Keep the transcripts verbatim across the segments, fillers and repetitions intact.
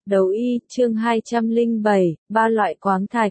Đấu y, chương hai trăm lẻ bảy, ba loại khoáng thạch.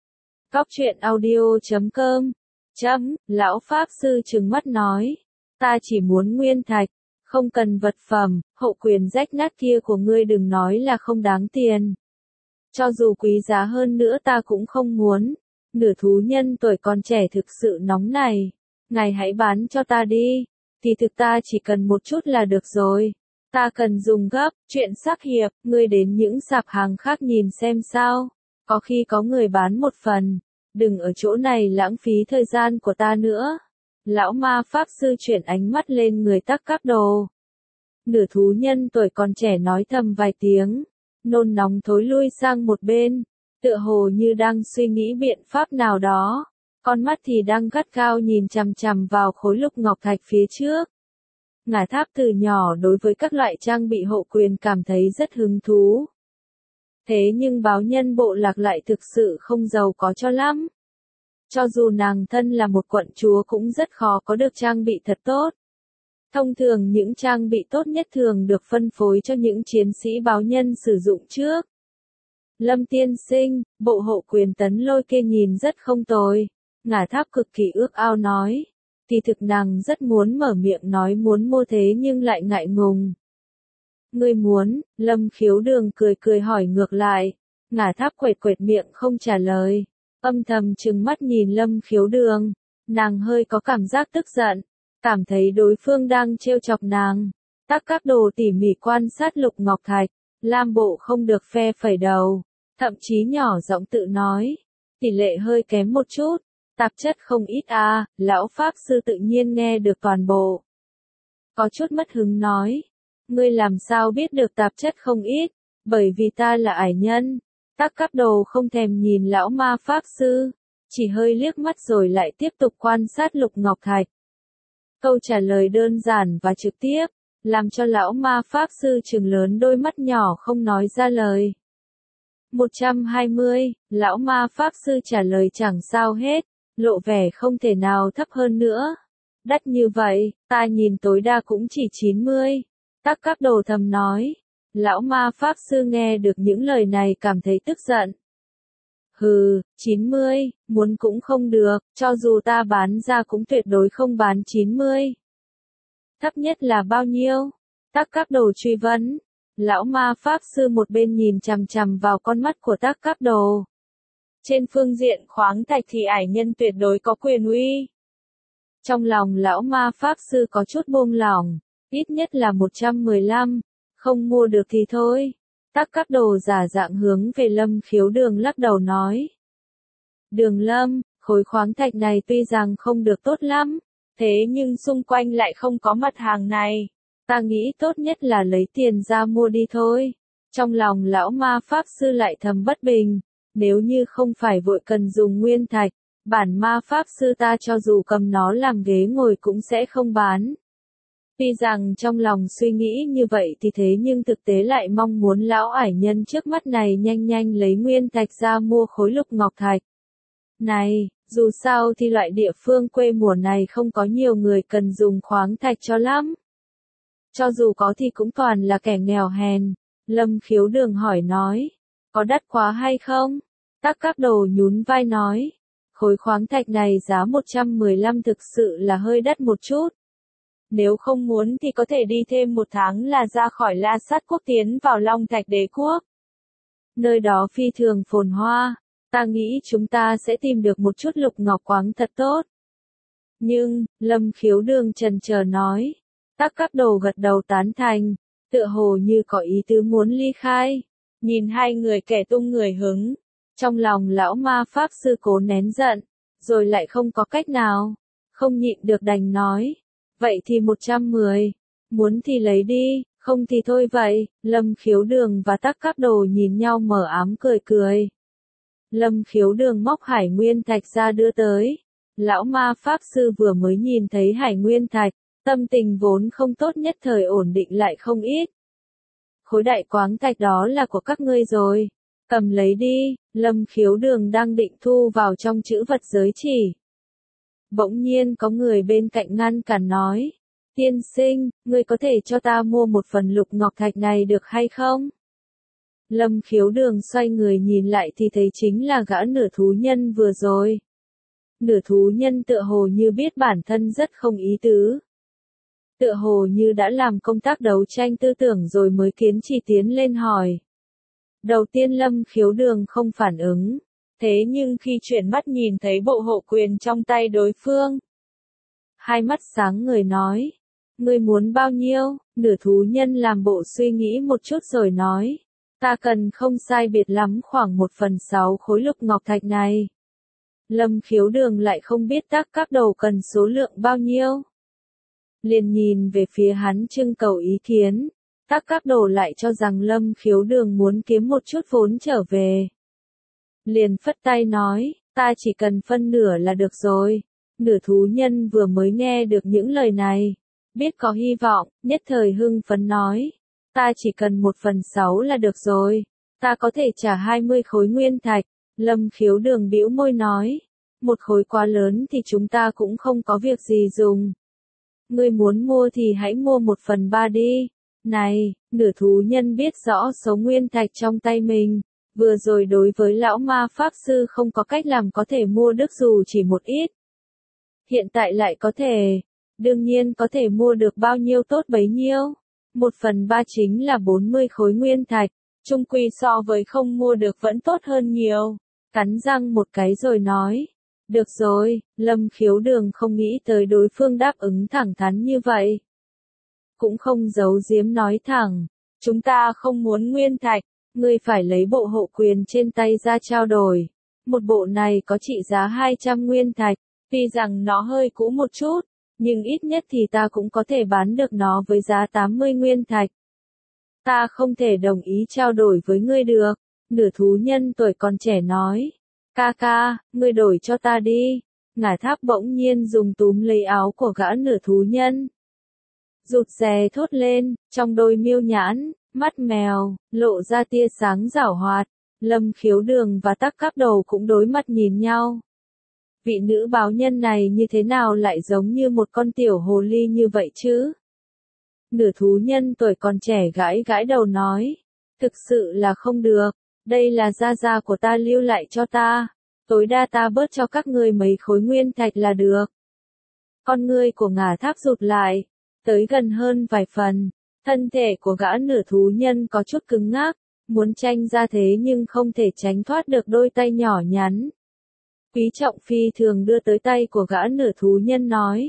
Cóc truyện audio chấm com. Chấm, lão Pháp Sư trừng mắt nói. Ta chỉ muốn nguyên thạch, không cần vật phẩm, hậu quyền rách nát kia của ngươi đừng nói là không đáng tiền. Cho dù quý giá hơn nữa ta cũng không muốn. Nửa thú nhân tuổi còn trẻ thực sự nóng này. Ngài hãy bán cho ta đi. Thì thực ta chỉ cần một chút là được rồi. Ta cần dùng gấp, chuyện sắc hiệp, ngươi đến những sạp hàng khác nhìn xem sao. Có khi có người bán một phần. Đừng ở chỗ này lãng phí thời gian của ta nữa. Lão ma Pháp Sư chuyển ánh mắt lên người Tắc Các Đồ. Nửa thú nhân tuổi còn trẻ nói thầm vài tiếng. Nôn nóng thối lui sang một bên. Tựa hồ như đang suy nghĩ biện pháp nào đó. Con mắt thì đang gắt gao nhìn chằm chằm vào khối lục ngọc thạch phía trước. Ngải Tháp từ nhỏ đối với các loại trang bị hộ quyền cảm thấy rất hứng thú. Thế nhưng báo nhân bộ lạc lại thực sự không giàu có cho lắm. Cho dù nàng thân là một quận chúa cũng rất khó có được trang bị thật tốt. Thông thường những trang bị tốt nhất thường được phân phối cho những chiến sĩ báo nhân sử dụng trước. Lâm tiên sinh, bộ hộ quyền tấn lôi kia nhìn rất không tồi. Ngải Tháp cực kỳ ước ao nói. Thì thực nàng rất muốn mở miệng nói muốn mua thế nhưng lại ngại ngùng. Ngươi muốn, Lâm Khiếu Đường cười cười hỏi ngược lại. Ngải Tháp quệt quệt miệng không trả lời. Âm thầm trừng mắt nhìn Lâm Khiếu Đường. Nàng hơi có cảm giác tức giận. Cảm thấy đối phương đang trêu chọc nàng. Tắc Các Đồ tỉ mỉ quan sát lục ngọc thạch. Lam bộ không được phe phẩy đầu. Thậm chí nhỏ giọng tự nói. Tỷ lệ hơi kém một chút. Tạp chất không ít à, lão Pháp Sư tự nhiên nghe được toàn bộ. Có chút mất hứng nói. Ngươi làm sao biết được tạp chất không ít, bởi vì ta là ải nhân. Tắc Các Đồ không thèm nhìn lão ma Pháp Sư, chỉ hơi liếc mắt rồi lại tiếp tục quan sát lục ngọc thạch. Câu trả lời đơn giản và trực tiếp, làm cho lão ma Pháp Sư trừng lớn đôi mắt nhỏ không nói ra lời. một trăm hai mươi, lão ma Pháp Sư trả lời chẳng sao hết. Lộ vẻ không thể nào thấp hơn nữa. Đắt như vậy, ta nhìn tối đa cũng chỉ chín mươi. Tắc Các Đồ thầm nói. Lão ma Pháp Sư nghe được những lời này cảm thấy tức giận. Hừ, chín mươi, muốn cũng không được, cho dù ta bán ra cũng tuyệt đối không bán chín mươi. Thấp nhất là bao nhiêu? Tắc Các Đồ truy vấn. Lão ma Pháp Sư một bên nhìn chằm chằm vào con mắt của Tắc Các Đồ. Trên phương diện khoáng thạch thì ải nhân tuyệt đối có quyền uy. Trong lòng lão ma Pháp Sư có chút buông lỏng, ít nhất là một trăm mười lăm, không mua được thì thôi. Tắc Các Đồ giả dạng hướng về Lâm Khiếu Đường lắc đầu nói. Đường Lâm, khối khoáng thạch này tuy rằng không được tốt lắm, thế nhưng xung quanh lại không có mặt hàng này. Ta nghĩ tốt nhất là lấy tiền ra mua đi thôi. Trong lòng lão ma Pháp Sư lại thầm bất bình. Nếu như không phải vội cần dùng nguyên thạch, bản ma Pháp Sư ta cho dù cầm nó làm ghế ngồi cũng sẽ không bán. Tuy rằng trong lòng suy nghĩ như vậy thì thế nhưng thực tế lại mong muốn lão ải nhân trước mắt này nhanh nhanh lấy nguyên thạch ra mua khối lục ngọc thạch. Này, dù sao thì loại địa phương quê mùa này không có nhiều người cần dùng khoáng thạch cho lắm. Cho dù có thì cũng toàn là kẻ nghèo hèn. Lâm Khiếu Đường hỏi nói. Có đắt quá hay không? Tắc Các Đồ nhún vai nói. Khối khoáng thạch này giá một trăm mười lăm thực sự là hơi đắt một chút. Nếu không muốn thì có thể đi thêm một tháng là ra khỏi La Sát Quốc tiến vào Long Thạch Đế Quốc. Nơi đó phi thường phồn hoa. Ta nghĩ chúng ta sẽ tìm được một chút lục ngọc khoáng thật tốt. Nhưng, Lâm Khiếu Đường chần chờ nói. Tắc Các Đồ gật đầu tán thành. Tựa hồ như có ý tứ muốn ly khai. Nhìn hai người kẻ tung người hứng. Trong lòng lão ma Pháp Sư cố nén giận. Rồi lại không có cách nào. Không nhịn được đành nói. Vậy thì một trăm mười. Muốn thì lấy đi, không thì thôi vậy. Lâm Khiếu Đường và Tắc Các Đồ nhìn nhau mở ám cười cười. Lâm Khiếu Đường móc hải nguyên thạch ra đưa tới. Lão ma Pháp Sư vừa mới nhìn thấy hải nguyên thạch. Tâm tình vốn không tốt nhất thời ổn định lại không ít. Khối đại khoáng thạch đó là của các ngươi rồi. Cầm lấy đi, Lâm Khiếu Đường đang định thu vào trong chữ vật giới chỉ. Bỗng nhiên có người bên cạnh ngăn cản nói. Tiên sinh, ngươi có thể cho ta mua một phần lục ngọc thạch này được hay không? Lâm Khiếu Đường xoay người nhìn lại thì thấy chính là gã nửa thú nhân vừa rồi. Nửa thú nhân tựa hồ như biết bản thân rất không ý tứ. Tựa hồ như đã làm công tác đấu tranh tư tưởng rồi mới kiến chỉ tiến lên hỏi. Đầu tiên Lâm Khiếu Đường không phản ứng, thế nhưng khi chuyển mắt nhìn thấy bộ hộ quyền trong tay đối phương, hai mắt sáng người nói, ngươi muốn bao nhiêu? Nửa thú nhân làm bộ suy nghĩ một chút rồi nói, ta cần không sai biệt lắm khoảng một phần sáu khối lục ngọc thạch này. Lâm Khiếu Đường lại không biết Tắc Các Đầu cần số lượng bao nhiêu. Liền nhìn về phía hắn trưng cầu ý kiến, Tắc Các Đầu lại cho rằng Lâm Khiếu Đường muốn kiếm một chút vốn trở về. Liền phất tay nói, ta chỉ cần phân nửa là được rồi. Nửa thú nhân vừa mới nghe được những lời này, biết có hy vọng, nhất thời hưng phấn nói, ta chỉ cần một phần sáu là được rồi, ta có thể trả hai mươi khối nguyên thạch. Lâm Khiếu Đường bĩu môi nói, một khối quá lớn thì chúng ta cũng không có việc gì dùng. Ngươi muốn mua thì hãy mua một phần ba đi. Này, nửa thú nhân biết rõ số nguyên thạch trong tay mình, vừa rồi đối với lão ma pháp sư không có cách làm có thể mua được dù chỉ một ít. Hiện tại lại có thể, đương nhiên có thể mua được bao nhiêu tốt bấy nhiêu. Một phần ba chính là bốn mươi khối nguyên thạch, chung quy so với không mua được vẫn tốt hơn nhiều. Cắn răng một cái rồi nói, được rồi. Lâm Khiếu Đường không nghĩ tới đối phương đáp ứng thẳng thắn như vậy. Cũng không giấu giếm nói thẳng, chúng ta không muốn nguyên thạch, ngươi phải lấy bộ hộ quyền trên tay ra trao đổi. Một bộ này có trị giá hai trăm nguyên thạch, tuy rằng nó hơi cũ một chút, nhưng ít nhất thì ta cũng có thể bán được nó với giá tám mươi nguyên thạch. Ta không thể đồng ý trao đổi với ngươi được. Nửa thú nhân tuổi còn trẻ nói, ca ca, ngươi đổi cho ta đi. Ngải Tháp bỗng nhiên dùng túm lấy áo của gã nửa thú nhân. Rụt rè thốt lên, trong đôi miêu nhãn, mắt mèo, lộ ra tia sáng giảo hoạt. Lâm Khiếu Đường và Tắc Các Đầu cũng đối mặt nhìn nhau. Vị nữ báo nhân này như thế nào lại giống như một con tiểu hồ ly như vậy chứ? Nửa thú nhân tuổi còn trẻ gãi gãi đầu nói, thực sự là không được, đây là gia gia của ta lưu lại cho ta, tối đa ta bớt cho các ngươi mấy khối nguyên thạch là được. Con ngươi của Ngải Tháp rụt lại, tới gần hơn vài phần, thân thể của gã nửa thú nhân có chút cứng ngắc, muốn tranh ra thế nhưng không thể tránh thoát được đôi tay nhỏ nhắn. Quý trọng phi thường đưa tới tay của gã nửa thú nhân nói.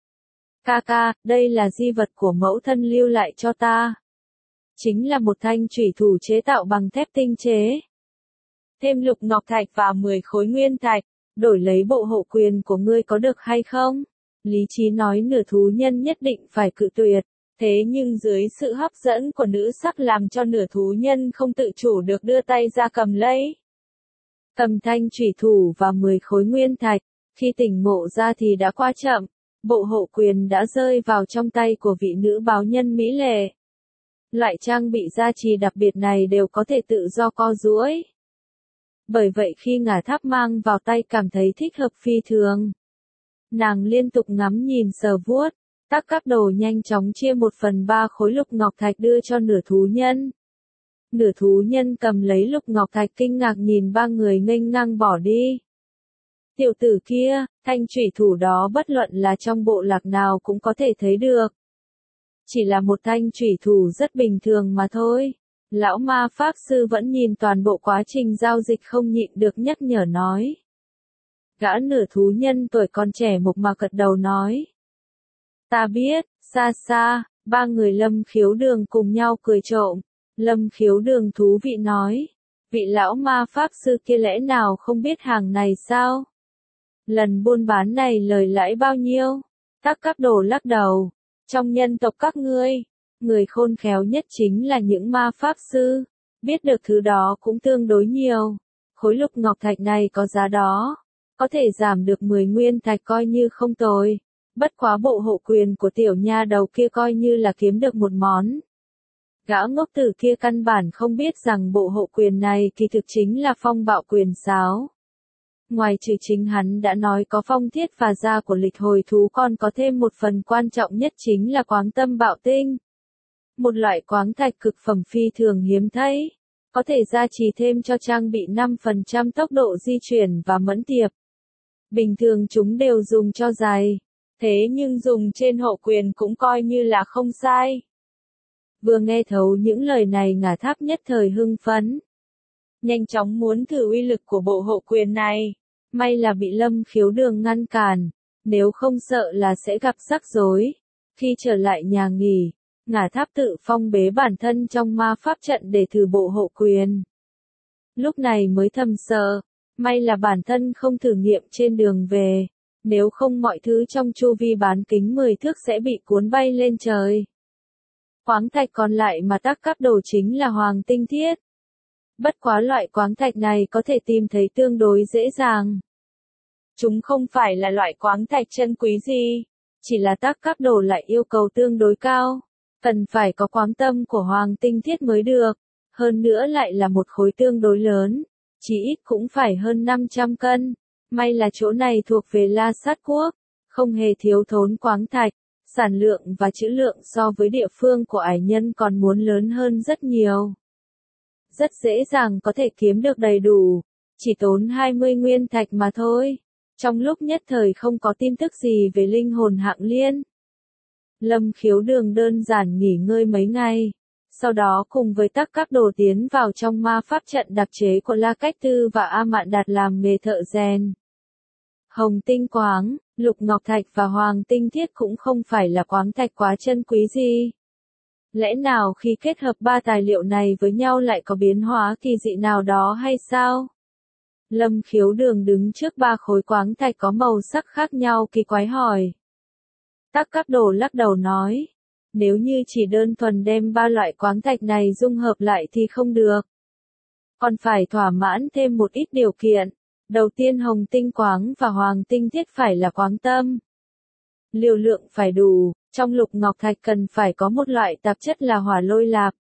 Ca ca, đây là di vật của mẫu thân lưu lại cho ta. Chính là một thanh chủy thủ chế tạo bằng thép tinh chế. Thêm lục ngọc thạch và mười khối nguyên thạch, đổi lấy bộ hộ quyền của ngươi có được hay không? Lý trí nói nửa thú nhân nhất định phải cự tuyệt. Thế nhưng dưới sự hấp dẫn của nữ sắc làm cho nửa thú nhân không tự chủ được đưa tay ra cầm lấy. Cầm thanh chủy thủ và mười khối nguyên thạch, khi tỉnh ngộ ra thì đã quá chậm, bộ hộ quyền đã rơi vào trong tay của vị nữ báo nhân mỹ lệ. Loại trang bị gia trì đặc biệt này đều có thể tự do co duỗi. Bởi vậy khi Ngải Tháp mang vào tay cảm thấy thích hợp phi thường. Nàng liên tục ngắm nhìn sờ vuốt, Tắc Các Đầu nhanh chóng chia một phần ba khối lục ngọc thạch đưa cho nửa thú nhân. Nửa thú nhân cầm lấy lục ngọc thạch kinh ngạc nhìn ba người nghênh ngang bỏ đi. Tiểu tử kia, thanh chủy thủ đó bất luận là trong bộ lạc nào cũng có thể thấy được. Chỉ là một thanh chủy thủ rất bình thường mà thôi. Lão ma pháp sư vẫn nhìn toàn bộ quá trình giao dịch không nhịn được nhắc nhở nói. Gã nửa thú nhân tuổi còn trẻ mộc mạc gật đầu nói. Ta biết, xa xa, ba người Lâm Khiếu Đường cùng nhau cười trộm. Lâm Khiếu Đường thú vị nói, vị lão ma pháp sư kia lẽ nào không biết hàng này sao? Lần buôn bán này lời lãi bao nhiêu? Tắc Các Đồ lắc đầu, trong nhân tộc các ngươi, người khôn khéo nhất chính là những ma pháp sư, biết được thứ đó cũng tương đối nhiều. Khối lục ngọc thạch này có giá đó, có thể giảm được mười nguyên thạch coi như không tồi. Bất quá bộ hộ quyền của tiểu nha đầu kia coi như là kiếm được một món. Gã ngốc tử kia căn bản không biết rằng bộ hộ quyền này kỳ thực chính là phong bạo quyền sáo. Ngoài trừ chính hắn đã nói có phong thiết và da của lịch hồi thú còn có thêm một phần quan trọng nhất chính là quáng tâm bạo tinh. Một loại quáng thạch cực phẩm phi thường hiếm thấy. có thể gia trì thêm cho trang bị năm phần trăm tốc độ di chuyển và mẫn tiệp. Bình thường chúng đều dùng cho giày, thế nhưng dùng trên hộ quyền cũng coi như là không sai. Vừa nghe thấu những lời này Ngả Tháp nhất thời hưng phấn. Nhanh chóng muốn thử uy lực của bộ hộ quyền này. May là bị Lâm Khiếu Đường ngăn cản, nếu không sợ là sẽ gặp rắc rối. Khi trở lại nhà nghỉ, Ngả Tháp tự phong bế bản thân trong ma pháp trận để thử bộ hộ quyền. Lúc này mới thầm sợ, may là bản thân không thử nghiệm trên đường về, nếu không mọi thứ trong chu vi bán kính mười thước sẽ bị cuốn bay lên trời. Khoáng thạch còn lại mà Tắc Cáp Đồ chính là hoàng tinh thiết. Bất quá loại khoáng thạch này có thể tìm thấy tương đối dễ dàng. Chúng không phải là loại khoáng thạch chân quý gì, chỉ là Tắc Cáp Đồ lại yêu cầu tương đối cao, cần phải có khoáng tâm của hoàng tinh thiết mới được, hơn nữa lại là một khối tương đối lớn, chỉ ít cũng phải hơn năm trăm cân. May là chỗ này thuộc về La Sát Quốc, không hề thiếu thốn khoáng thạch, sản lượng và trữ lượng so với địa phương của ải nhân còn muốn lớn hơn rất nhiều. Rất dễ dàng có thể kiếm được đầy đủ, chỉ tốn hai mươi nguyên thạch mà thôi. Trong lúc nhất thời không có tin tức gì về linh hồn hạng liên. Lâm Khiếu Đường đơn giản nghỉ ngơi mấy ngày, sau đó cùng với Tắc Cáp Đồ tiến vào trong ma pháp trận đặc chế của La Cách Tư và A Mạn Đạt làm nghề thợ rèn. Hồng tinh quáng, lục ngọc thạch và hoàng tinh thiết cũng không phải là khoáng thạch quá chân quý gì. Lẽ nào khi kết hợp ba tài liệu này với nhau lại có biến hóa kỳ dị nào đó hay sao? Lâm Khiếu Đường đứng trước ba khối khoáng thạch có màu sắc khác nhau kỳ quái hỏi. Tắc Cáp Đồ lắc đầu nói, nếu như chỉ đơn thuần đem ba loại khoáng thạch này dung hợp lại thì không được. Còn phải thỏa mãn thêm một ít điều kiện. Đầu tiên hồng tinh quáng và hoàng tinh thiết phải là khoáng tâm. Liều lượng phải đủ, trong lục ngọc thạch cần phải có một loại tạp chất là hỏa lôi lạp.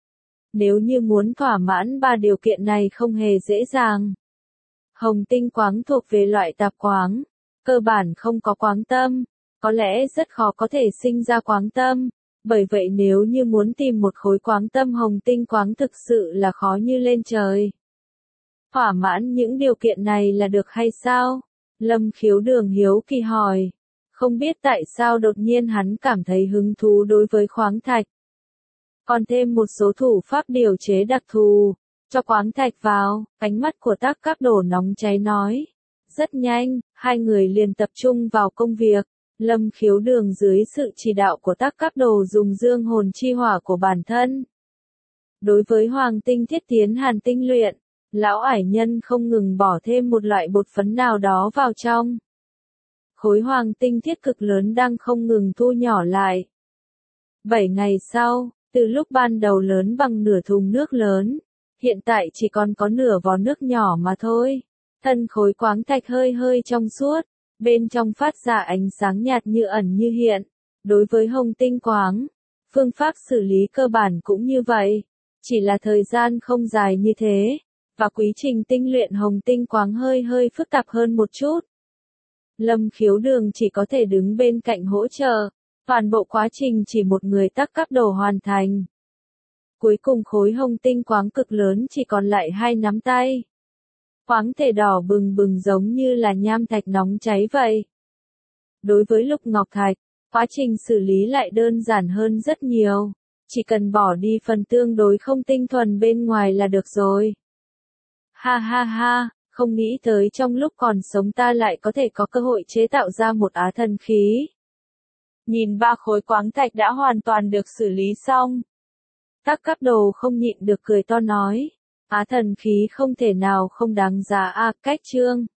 Nếu như muốn thỏa mãn ba điều kiện này không hề dễ dàng. Hồng tinh quáng thuộc về loại tạp quáng, cơ bản không có khoáng tâm, có lẽ rất khó có thể sinh ra khoáng tâm, bởi vậy nếu như muốn tìm một khối khoáng tâm hồng tinh quáng thực sự là khó như lên trời. Thỏa mãn những điều kiện này là được hay sao? Lâm Khiếu Đường hiếu kỳ hỏi. Không biết tại sao đột nhiên hắn cảm thấy hứng thú đối với khoáng thạch. Còn thêm một số thủ pháp điều chế đặc thù, cho khoáng thạch vào, ánh mắt của Tắc Cáp Đồ nóng cháy nói. Rất nhanh, hai người liền tập trung vào công việc. Lâm Khiếu Đường dưới sự chỉ đạo của Tắc Cáp Đồ dùng dương hồn chi hỏa của bản thân. Đối với hoàng tinh thiết tiến hàn tinh luyện, lão ải nhân không ngừng bỏ thêm một loại bột phấn nào đó vào trong. Khối hoàng tinh thiết cực lớn đang không ngừng thu nhỏ lại. Bảy ngày sau, từ lúc ban đầu lớn bằng nửa thùng nước lớn, hiện tại chỉ còn có nửa vò nước nhỏ mà thôi. Thân khối khoáng thạch hơi hơi trong suốt, bên trong phát ra ánh sáng nhạt như ẩn như hiện. Đối với hồng tinh quáng, phương pháp xử lý cơ bản cũng như vậy, chỉ là thời gian không dài như thế. Và quy trình tinh luyện hồng tinh quáng hơi hơi phức tạp hơn một chút. Lâm Khiếu Đường chỉ có thể đứng bên cạnh hỗ trợ, toàn bộ quá trình chỉ một người Tắc Cáp Đồ hoàn thành. Cuối cùng khối hồng tinh quáng cực lớn chỉ còn lại hai nắm tay. Khoáng thể đỏ bừng bừng giống như là nham thạch nóng cháy vậy. Đối với lục ngọc thạch, quá trình xử lý lại đơn giản hơn rất nhiều, chỉ cần bỏ đi phần tương đối không tinh thuần bên ngoài là được rồi. Ha ha ha, không nghĩ tới trong lúc còn sống ta lại có thể có cơ hội chế tạo ra một á thần khí. Nhìn ba khối khoáng thạch đã hoàn toàn được xử lý xong. Tắc Cáp Đồ không nhịn được cười to nói, á thần khí không thể nào không đáng giá a. Cách chương